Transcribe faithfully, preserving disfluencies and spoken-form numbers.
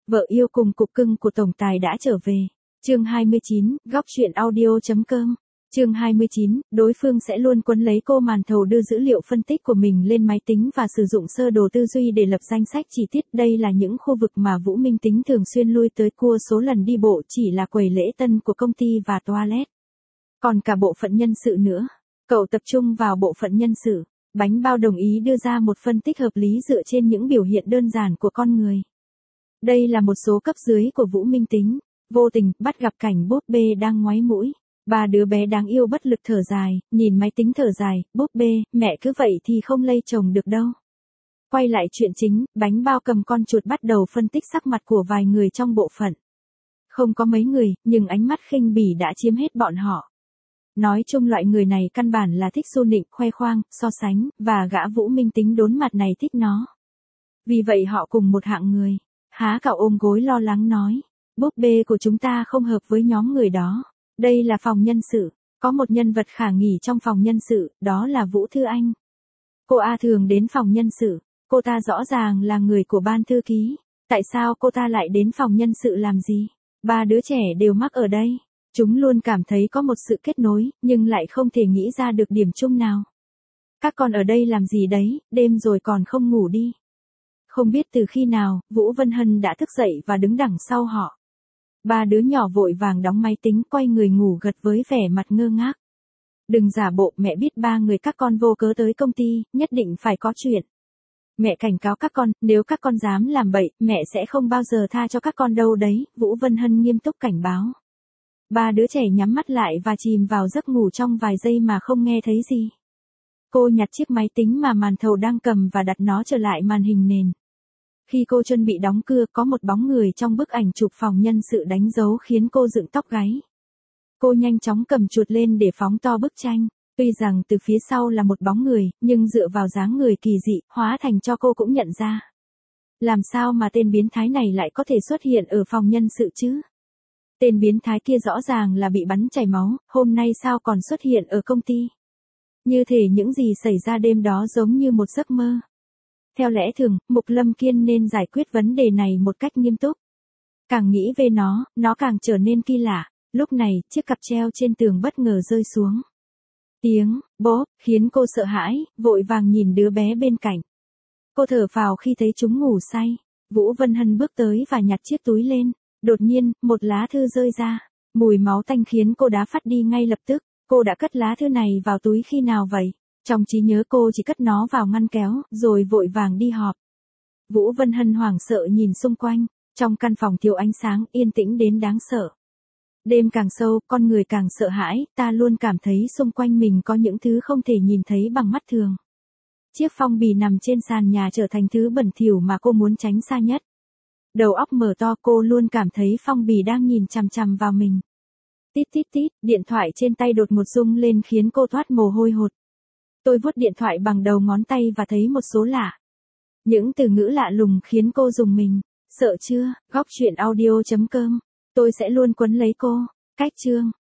Vợ yêu cùng cục cưng của tổng tài đã trở về. Chương hai mươi chín, góc chuyện audio.com. Chương hai mươi chín, đối phương sẽ luôn quấn lấy cô màn thầu đưa dữ liệu phân tích của mình lên máy tính và sử dụng sơ đồ tư duy để lập danh sách chi tiết. Đây là những khu vực mà Vũ Minh Tính thường xuyên lui tới cua số lần đi bộ chỉ là quầy lễ tân của công ty và toilet. Còn cả bộ phận nhân sự nữa. Cậu tập trung vào bộ phận nhân sự. Bánh bao đồng ý đưa ra một phân tích hợp lý dựa trên những biểu hiện đơn giản của con người. Đây là một số cấp dưới của Vũ Minh Tính. Vô tình, bắt gặp cảnh búp bê đang ngoáy mũi. Ba đứa bé đáng yêu bất lực thở dài, nhìn máy tính thở dài, búp bê, mẹ cứ vậy thì không lây chồng được đâu. Quay lại chuyện chính, bánh bao cầm con chuột bắt đầu phân tích sắc mặt của vài người trong bộ phận. Không có mấy người, nhưng ánh mắt khinh bỉ đã chiếm hết bọn họ. Nói chung loại người này căn bản là thích xu nịnh, khoe khoang, so sánh, và gã Vũ Minh Tính đốn mặt này thích nó. Vì vậy họ cùng một hạng người. Há cậu ôm gối lo lắng nói, búp bê của chúng ta không hợp với nhóm người đó. Đây là phòng nhân sự, có một nhân vật khả nghi trong phòng nhân sự, đó là Vũ Thư Anh. Cô A thường đến phòng nhân sự, cô ta rõ ràng là người của ban thư ký. Tại sao cô ta lại đến phòng nhân sự làm gì? Ba đứa trẻ đều mắc ở đây. Chúng luôn cảm thấy có một sự kết nối, nhưng lại không thể nghĩ ra được điểm chung nào. Các con ở đây làm gì đấy, đêm rồi còn không ngủ đi. Không biết từ khi nào, Vũ Vân Hân đã thức dậy và đứng đằng sau họ. Ba đứa nhỏ vội vàng đóng máy tính quay người ngủ gật với vẻ mặt ngơ ngác. Đừng giả bộ, mẹ biết ba người các con vô cớ tới công ty, nhất định phải có chuyện. Mẹ cảnh cáo các con, nếu các con dám làm bậy, mẹ sẽ không bao giờ tha cho các con đâu đấy, Vũ Vân Hân nghiêm túc cảnh báo. Ba đứa trẻ nhắm mắt lại và chìm vào giấc ngủ trong vài giây mà không nghe thấy gì. Cô nhặt chiếc máy tính mà màn thầu đang cầm và đặt nó trở lại màn hình nền. Khi cô chuẩn bị đóng cưa có một bóng người trong bức ảnh chụp phòng nhân sự đánh dấu khiến cô dựng tóc gáy. Cô nhanh chóng cầm chuột lên để phóng to bức tranh. Tuy rằng từ phía sau là một bóng người, nhưng dựa vào dáng người kỳ dị, hóa thành cho cô cũng nhận ra. Làm sao mà tên biến thái này lại có thể xuất hiện ở phòng nhân sự chứ? Tên biến thái kia rõ ràng là bị bắn chảy máu, hôm nay sao còn xuất hiện ở công ty? Như thể những gì xảy ra đêm đó giống như một giấc mơ. Theo lẽ thường, Mục Lâm Kiên nên giải quyết vấn đề này một cách nghiêm túc. Càng nghĩ về nó, nó càng trở nên kỳ lạ. Lúc này, chiếc cặp treo trên tường bất ngờ rơi xuống. Tiếng, bóp, khiến cô sợ hãi, vội vàng nhìn đứa bé bên cạnh. Cô thở phào khi thấy chúng ngủ say. Vũ Vân Hân bước tới và nhặt chiếc túi lên. Đột nhiên, một lá thư rơi ra. Mùi máu tanh khiến cô đá phát đi ngay lập tức. Cô đã cất lá thư này vào túi khi nào vậy? Trong trí nhớ cô chỉ cất nó vào ngăn kéo, rồi vội vàng đi họp. Vũ Vân Hân hoảng sợ nhìn xung quanh, trong căn phòng thiếu ánh sáng, yên tĩnh đến đáng sợ. Đêm càng sâu, con người càng sợ hãi, ta luôn cảm thấy xung quanh mình có những thứ không thể nhìn thấy bằng mắt thường. Chiếc phong bì nằm trên sàn nhà trở thành thứ bẩn thỉu mà cô muốn tránh xa nhất. Đầu óc mở to, cô luôn cảm thấy phong bì đang nhìn chằm chằm vào mình. Tít tít tít, điện thoại trên tay đột ngột rung lên khiến cô toát mồ hôi hột. Tôi vuốt điện thoại bằng đầu ngón tay và thấy một số lạ. Những từ ngữ lạ lùng khiến cô rùng mình. Sợ chưa? Góc chuyện audio.com. Tôi sẽ luôn quấn lấy cô. Cách chương.